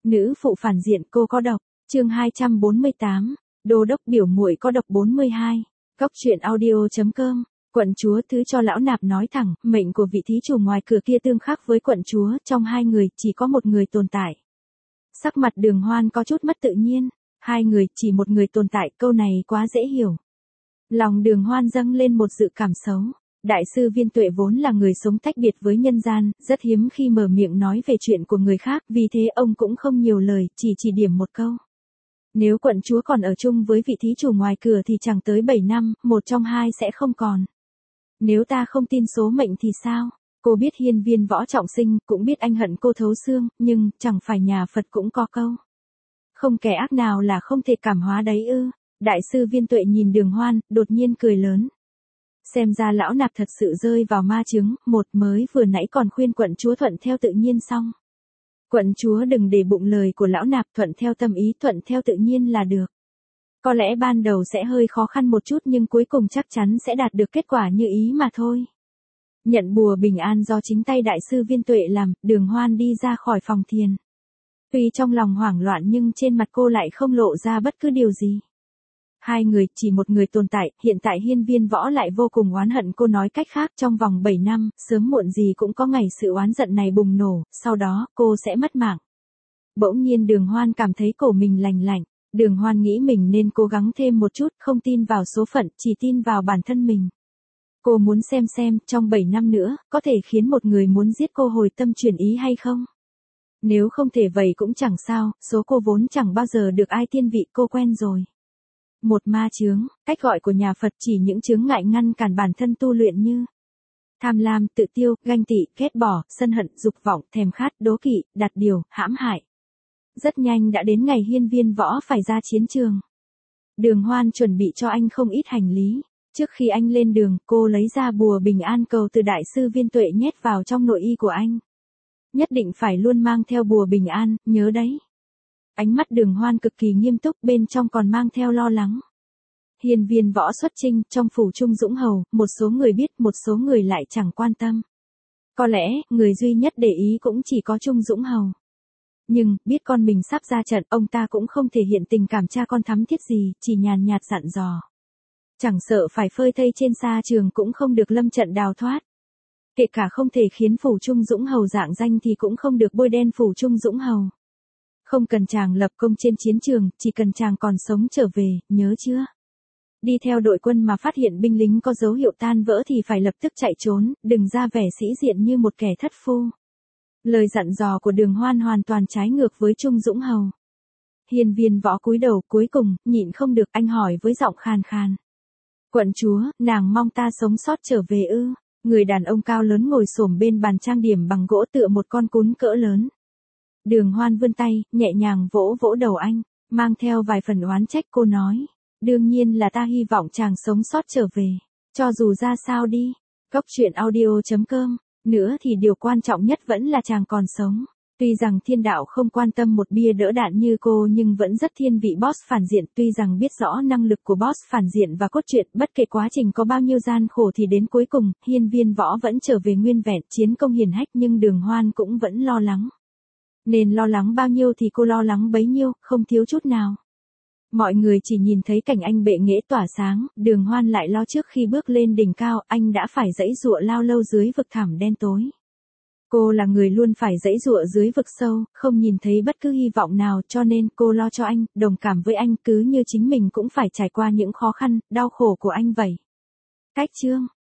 Nữ phụ phản diện cô có độc. Chương 248. Đô đốc biểu muội có độc 42. Góc truyện audio.com. Quận chúa thứ cho lão nạp nói thẳng, mệnh của vị thí chủ ngoài cửa kia tương khắc với quận chúa, trong hai người chỉ có một người tồn tại. Sắc mặt Đường Hoan có chút mất tự nhiên, hai người chỉ một người tồn tại, câu này quá dễ hiểu. Lòng Đường Hoan dâng lên một dự cảm xấu. Đại sư Viên Tuệ vốn là người sống tách biệt với nhân gian, rất hiếm khi mở miệng nói về chuyện của người khác, vì thế ông cũng không nhiều lời, chỉ điểm một câu. Nếu quận chúa còn ở chung với vị thí chủ ngoài cửa thì chẳng tới 7 năm, một trong hai sẽ không còn. Nếu ta không tin số mệnh thì sao? Cô biết hiên viên võ trọng sinh, cũng biết anh hận cô thấu xương, nhưng chẳng phải nhà Phật cũng có câu. Không kẻ ác nào là không thể cảm hóa đấy ư. Đại sư Viên Tuệ nhìn Đường Hoan, đột nhiên cười lớn. Xem ra lão nạp thật sự rơi vào ma chướng, một mới vừa nãy còn khuyên quận chúa thuận theo tự nhiên xong. Quận chúa đừng để bụng lời của lão nạp, thuận theo tâm ý, thuận theo tự nhiên là được. Có lẽ ban đầu sẽ hơi khó khăn một chút nhưng cuối cùng chắc chắn sẽ đạt được kết quả như ý mà thôi. Nhận bùa bình an do chính tay đại sư Viên Tuệ làm, Đường Hoan đi ra khỏi phòng thiền. Tuy trong lòng hoảng loạn nhưng trên mặt cô lại không lộ ra bất cứ điều gì. Hai người, chỉ một người tồn tại, hiện tại hiên viên võ lại vô cùng oán hận cô, nói cách khác trong vòng 7 năm, sớm muộn gì cũng có ngày sự oán giận này bùng nổ, sau đó, cô sẽ mất mạng. Bỗng nhiên Đường Hoan cảm thấy cổ mình lành lạnh, Đường Hoan nghĩ mình nên cố gắng thêm một chút, không tin vào số phận, chỉ tin vào bản thân mình. Cô muốn xem, trong 7 năm nữa, có thể khiến một người muốn giết cô hồi tâm chuyển ý hay không? Nếu không thể vậy cũng chẳng sao, số cô vốn chẳng bao giờ được ai thiên vị, cô quen rồi. Một ma chướng, cách gọi của nhà Phật chỉ những chướng ngại ngăn cản bản thân tu luyện như tham lam, tự tiêu, ganh tị, ghét bỏ, sân hận, dục vọng, thèm khát, đố kỵ, đặt điều, hãm hại. Rất nhanh đã đến ngày hiên viên võ phải ra chiến trường. Đường Hoan chuẩn bị cho anh không ít hành lý. Trước khi anh lên đường, cô lấy ra bùa bình an cầu từ đại sư Viên Tuệ nhét vào trong nội y của anh. Nhất định phải luôn mang theo bùa bình an, nhớ đấy. Ánh mắt Đường Hoan cực kỳ nghiêm túc, bên trong còn mang theo lo lắng. Hiên viên võ xuất chinh, trong phủ Trung Dũng Hầu, một số người biết, một số người lại chẳng quan tâm. Có lẽ, người duy nhất để ý cũng chỉ có Trung Dũng Hầu. Nhưng, biết con mình sắp ra trận, ông ta cũng không thể hiện tình cảm cha con thắm thiết gì, chỉ nhàn nhạt dặn dò. Chẳng sợ phải phơi thây trên sa trường cũng không được lâm trận đào thoát. Kể cả không thể khiến phủ Trung Dũng Hầu rạng danh thì cũng không được bôi đen phủ Trung Dũng Hầu. Không cần chàng lập công trên chiến trường, chỉ cần chàng còn sống trở về, nhớ chưa? Đi theo đội quân mà phát hiện binh lính có dấu hiệu tan vỡ thì phải lập tức chạy trốn, đừng ra vẻ sĩ diện như một kẻ thất phu. Lời dặn dò của Đường Hoan hoàn toàn trái ngược với Trung Dũng Hầu. Hiên viên võ cúi đầu, cuối cùng, nhịn không được, anh hỏi với giọng khàn khàn. Quận chúa, nàng mong ta sống sót trở về ư? Người đàn ông cao lớn ngồi xổm bên bàn trang điểm bằng gỗ tựa một con cún cỡ lớn. Đường Hoan vươn tay, nhẹ nhàng vỗ vỗ đầu anh, mang theo vài phần oán trách, cô nói. Đương nhiên là ta hy vọng chàng sống sót trở về, cho dù ra sao đi. Góc truyện audio.com. Nữa thì điều quan trọng nhất vẫn là chàng còn sống. Tuy rằng thiên đạo không quan tâm một bia đỡ đạn như cô nhưng vẫn rất thiên vị boss phản diện. Tuy rằng biết rõ năng lực của boss phản diện và cốt truyện, bất kể quá trình có bao nhiêu gian khổ thì đến cuối cùng, hiên viên võ vẫn trở về nguyên vẹn, chiến công hiển hách, nhưng Đường Hoan cũng vẫn lo lắng. Nên lo lắng bao nhiêu thì cô lo lắng bấy nhiêu, không thiếu chút nào. Mọi người chỉ nhìn thấy cảnh anh bệ nghệ tỏa sáng, Đường Hoan lại lo trước khi bước lên đỉnh cao, anh đã phải giãy giụa lao lâu dưới vực thẳm đen tối. Cô là người luôn phải giãy giụa dưới vực sâu, không nhìn thấy bất cứ hy vọng nào, cho nên cô lo cho anh, đồng cảm với anh, cứ như chính mình cũng phải trải qua những khó khăn, đau khổ của anh vậy. Cách chương